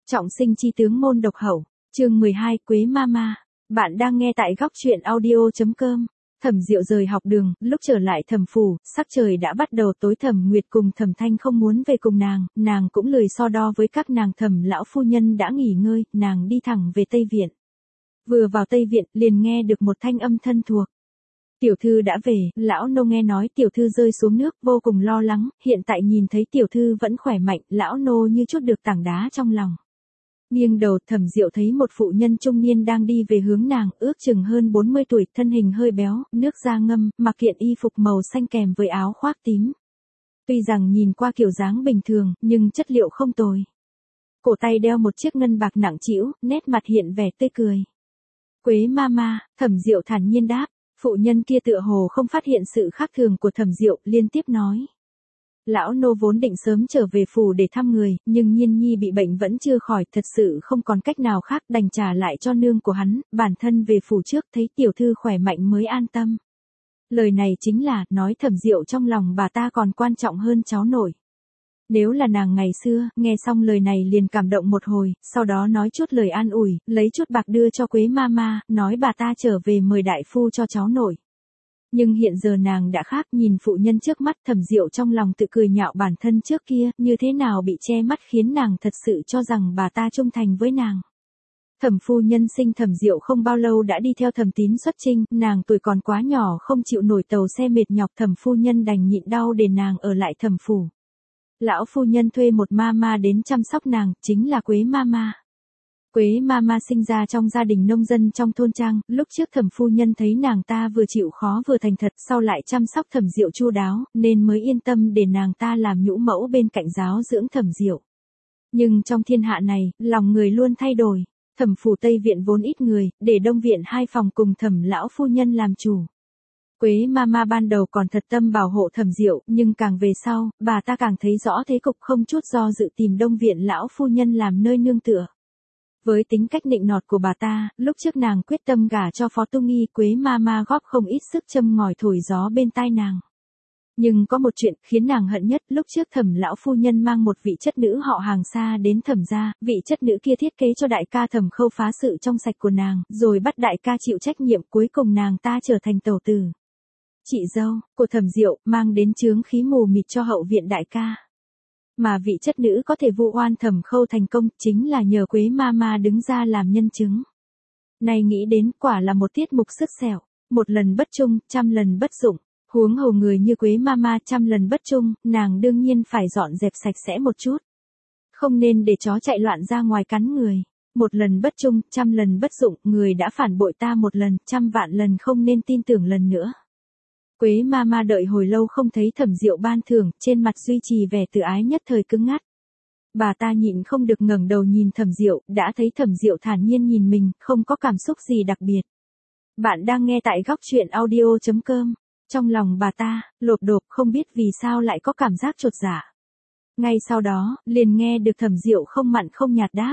Trọng sinh chi tướng môn độc hậu, chương 12, Quế Mama. Bạn đang nghe tại góc truyện audio.com. Thẩm Diệu rời học đường, lúc trở lại Thẩm phủ, sắc trời đã bắt đầu tối. Thẩm Nguyệt cùng Thẩm Thanh không muốn về cùng nàng cũng lười so đo với các nàng. Thẩm lão phu nhân đã nghỉ ngơi, nàng đi thẳng về Tây viện. Vừa vào Tây viện, liền nghe được một thanh âm thân thuộc. Tiểu thư đã về. Lão nô nghe nói tiểu thư rơi xuống nước, vô cùng lo lắng, hiện tại nhìn thấy tiểu thư vẫn khỏe mạnh, lão nô như chút được tảng đá trong lòng. Nghiêng đầu, Thẩm Diệu thấy một phụ nhân trung niên đang đi về hướng nàng, ước chừng hơn 40 tuổi, thân hình hơi béo, nước da ngâm, mặc kiện y phục màu xanh kèm với áo khoác tím. Tuy rằng nhìn qua kiểu dáng bình thường, nhưng chất liệu không tồi. Cổ tay đeo một chiếc ngân bạc nặng trĩu, nét mặt hiện vẻ tươi cười. Quế Mama, Thẩm Diệu thản nhiên đáp. Phụ nhân kia tựa hồ không phát hiện sự khác thường của Thẩm Diệu, liên tiếp nói. Lão nô vốn định sớm trở về phủ để thăm người, nhưng Nhiên Nhi bị bệnh vẫn chưa khỏi, thật sự không còn cách nào khác, đành trả lại cho nương của hắn, bản thân về phủ trước, thấy tiểu thư khỏe mạnh mới an tâm. Lời này chính là, nói Thẩm Diệu trong lòng bà ta còn quan trọng hơn cháu nội. Nếu là nàng ngày xưa, nghe xong lời này liền cảm động một hồi, sau đó nói chút lời an ủi, lấy chút bạc đưa cho Quế Mama, nói bà ta trở về mời đại phu cho cháu nội. Nhưng hiện giờ nàng đã khác, nhìn phụ nhân trước mắt, Thẩm Diệu trong lòng tự cười nhạo bản thân trước kia, như thế nào bị che mắt khiến nàng thật sự cho rằng bà ta trung thành với nàng. Thẩm phu nhân sinh Thẩm Diệu không bao lâu đã đi theo Thẩm Tín xuất chinh, nàng tuổi còn quá nhỏ không chịu nổi tàu xe mệt nhọc, Thẩm phu nhân đành nhịn đau để nàng ở lại Thẩm phủ. Lão phu nhân thuê một mama đến chăm sóc nàng, chính là Quế Mama. Quế Mama sinh ra trong gia đình nông dân trong thôn trang, lúc trước Thẩm phu nhân thấy nàng ta vừa chịu khó vừa thành thật, sau lại chăm sóc Thẩm Diệu chu đáo, nên mới yên tâm để nàng ta làm nhũ mẫu bên cạnh giáo dưỡng Thẩm Diệu. Nhưng trong thiên hạ này, lòng người luôn thay đổi. Thẩm phủ Tây viện vốn ít người, để Đông viện 2 phòng cùng Thẩm lão phu nhân làm chủ. Quế Mama ban đầu còn thật tâm bảo hộ Thẩm Diệu, nhưng càng về sau, bà ta càng thấy rõ thế cục, không chút do dự tìm Đông viện lão phu nhân làm nơi nương tựa. Với tính cách nịnh nọt của bà ta, lúc trước nàng quyết tâm gả cho Phó Tu Nghi, Quế Mama góp không ít sức châm ngòi thổi gió bên tai nàng. Nhưng có một chuyện khiến nàng hận nhất, lúc trước Thẩm lão phu nhân mang một vị chất nữ họ Hàng xa đến Thẩm gia, vị chất nữ kia thiết kế cho đại ca Thẩm Khâu phá sự trong sạch của nàng, rồi bắt đại ca chịu trách nhiệm, cuối cùng nàng ta trở thành tẩu tử. Chị dâu của Thẩm Diệu, mang đến chướng khí mù mịt cho hậu viện đại ca. Mà vị chất nữ có thể vu oan Thẩm Khâu thành công, chính là nhờ Quế Mama đứng ra làm nhân chứng. Này nghĩ đến, quả là một tiết mục sứt sẹo, một lần bất trung, trăm lần bất dụng. Huống hồ người như Quế Mama trăm lần bất trung, nàng đương nhiên phải dọn dẹp sạch sẽ một chút. Không nên để chó chạy loạn ra ngoài cắn người. Một lần bất trung, trăm lần bất dụng, người đã phản bội ta một lần, trăm vạn lần không nên tin tưởng lần nữa. Quế Mama đợi hồi lâu không thấy Thẩm Diệu ban thưởng, trên mặt duy trì vẻ tự ái nhất thời cứng ngắt. Bà ta nhịn không được ngẩng đầu nhìn Thẩm Diệu, đã thấy Thẩm Diệu thản nhiên nhìn mình, không có cảm xúc gì đặc biệt. Bạn đang nghe tại góc truyện audio.com. Trong lòng bà ta, lộp độp, không biết vì sao lại có cảm giác chột dạ. Ngay sau đó, liền nghe được Thẩm Diệu không mặn không nhạt đáp.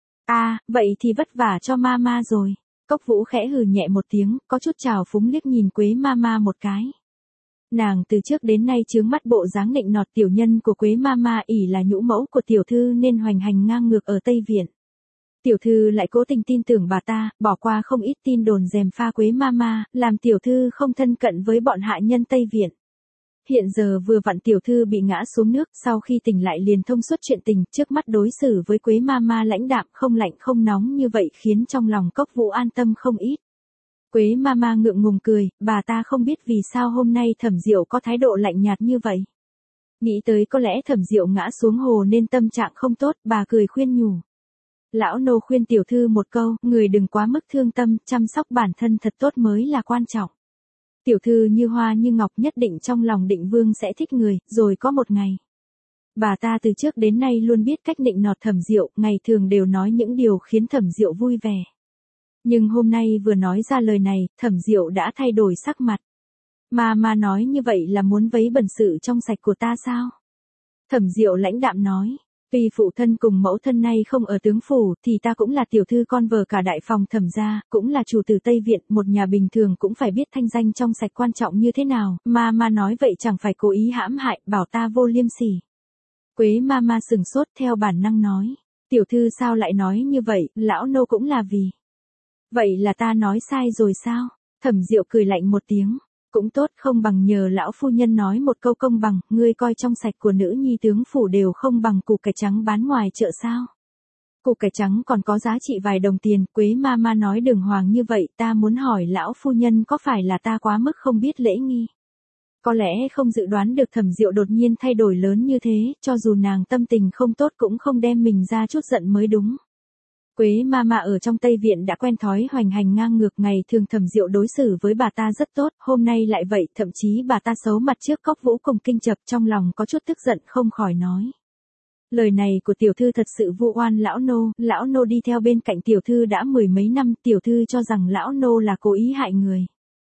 Vậy thì vất vả cho Mama rồi. Cốc Vũ khẽ hừ nhẹ một tiếng, có chút trào phúng liếc nhìn Quế Mama một cái. Nàng từ trước đến nay chướng mắt bộ dáng nịnh nọt tiểu nhân của Quế Mama, ỷ là nhũ mẫu của tiểu thư nên hoành hành ngang ngược ở Tây viện. Tiểu thư lại cố tình tin tưởng bà ta, bỏ qua không ít tin đồn gièm pha Quế Mama, làm tiểu thư không thân cận với bọn hạ nhân Tây viện. Hiện giờ vừa vặn tiểu thư bị ngã xuống nước, sau khi tỉnh lại liền thông suốt chuyện tình, trước mắt đối xử với Quế Mama lãnh đạm, không lạnh không nóng như vậy khiến trong lòng Cốc Vũ an tâm không ít. Quế Mama ngượng ngùng cười, bà ta không biết vì sao hôm nay Thẩm Diệu có thái độ lạnh nhạt như vậy. Nghĩ tới có lẽ Thẩm Diệu ngã xuống hồ nên tâm trạng không tốt, bà cười khuyên nhủ. Lão nô khuyên tiểu thư một câu, người đừng quá mức thương tâm, chăm sóc bản thân thật tốt mới là quan trọng. Tiểu thư như hoa như ngọc, nhất định trong lòng Định Vương sẽ thích người, rồi có một ngày. Bà ta từ trước đến nay luôn biết cách nịnh nọt Thẩm Diệu, ngày thường đều nói những điều khiến Thẩm Diệu vui vẻ. Nhưng hôm nay vừa nói ra lời này, Thẩm Diệu đã thay đổi sắc mặt. Mà nói như vậy là muốn vấy bẩn sự trong sạch của ta sao? Thẩm Diệu lãnh đạm nói. Tuy phụ thân cùng mẫu thân nay không ở tướng phủ, thì ta cũng là tiểu thư con vợ cả đại phòng Thẩm gia, cũng là chủ tử Tây viện, một nhà bình thường cũng phải biết thanh danh trong sạch quan trọng như thế nào, mà nói vậy chẳng phải cố ý hãm hại, bảo ta vô liêm sỉ. Quế Mama sừng sốt theo bản năng nói, Tiểu thư sao lại nói như vậy, lão nô cũng là vì. Vậy là ta nói sai rồi sao? Thẩm Diệu cười lạnh một tiếng. Cũng tốt, không bằng nhờ lão phu nhân nói một câu công bằng, ngươi coi trong sạch của nữ nhi tướng phủ đều không bằng củ cải trắng bán ngoài chợ sao? Củ cải trắng còn có giá trị vài đồng tiền, Quế ma nói đường hoàng như vậy, ta muốn hỏi lão phu nhân có phải là ta quá mức không biết lễ nghi? Có lẽ không dự đoán được Thẩm Diệu đột nhiên thay đổi lớn như thế, cho dù nàng tâm tình không tốt cũng không đem mình ra chút giận mới đúng. Quế ma ở trong Tây Viện đã quen thói hoành hành ngang ngược, ngày thường Thẩm Diệu đối xử với bà ta rất tốt, hôm nay lại vậy, thậm chí bà ta xấu mặt trước Cốc Vũ cùng Kinh Chập, trong lòng có chút tức giận không khỏi nói. Lời này của tiểu thư thật sự vu oan lão nô đi theo bên cạnh tiểu thư đã mười mấy năm, tiểu thư cho rằng lão nô là cố ý hại người.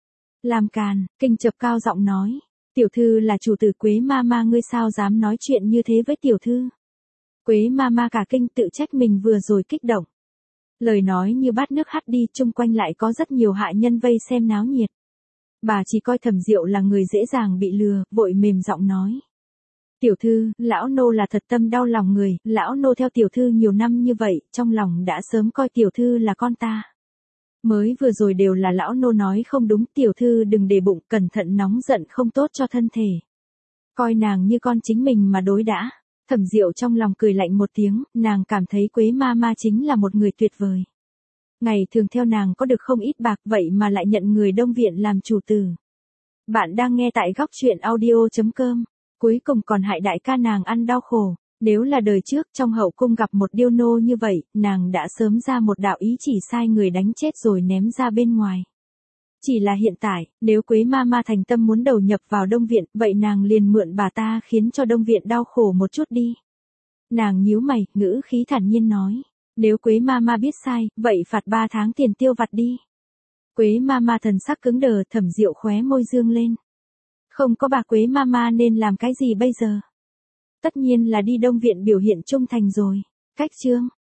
Làm càn, Kinh Chập cao giọng nói, tiểu thư là chủ tử Quế ma ngươi sao dám nói chuyện như thế với tiểu thư. Quế ma cả kinh tự trách mình vừa rồi kích động. Lời nói như bát nước hắt đi, chung quanh lại có rất nhiều hạ nhân vây xem náo nhiệt. Bà chỉ coi Thẩm Diệu là người dễ dàng bị lừa, vội mềm giọng nói. Tiểu thư, lão nô là thật tâm đau lòng người, lão nô theo tiểu thư nhiều năm như vậy, trong lòng đã sớm coi tiểu thư là con ta. Mới vừa rồi đều là lão nô nói không đúng, tiểu thư đừng để bụng, cẩn thận nóng giận không tốt cho thân thể. Coi nàng như con chính mình mà đối đãi. Thẩm Diệu trong lòng cười lạnh một tiếng, nàng cảm thấy Quế ma chính là một người tuyệt vời. Ngày thường theo nàng có được không ít bạc, vậy mà lại nhận người Đông Viện làm chủ tử. Bạn đang nghe tại góc truyện audio.com. Cuối cùng còn hại đại ca nàng ăn đau khổ. Nếu là đời trước trong hậu cung gặp một điêu nô như vậy, nàng đã sớm ra một đạo ý chỉ sai người đánh chết rồi ném ra bên ngoài. Chỉ là hiện tại, nếu Quế ma thành tâm muốn đầu nhập vào Đông Viện, vậy nàng liền mượn bà ta khiến cho Đông Viện đau khổ một chút đi. Nàng nhíu mày, ngữ khí thản nhiên nói. Nếu Quế ma biết sai, vậy phạt 3 tháng tiền tiêu vặt đi. Quế ma thần sắc cứng đờ, Thẩm Diệu khóe môi dương lên. Không có bà Quế ma nên làm cái gì bây giờ? Tất nhiên là đi Đông Viện biểu hiện trung thành rồi. Cách chương.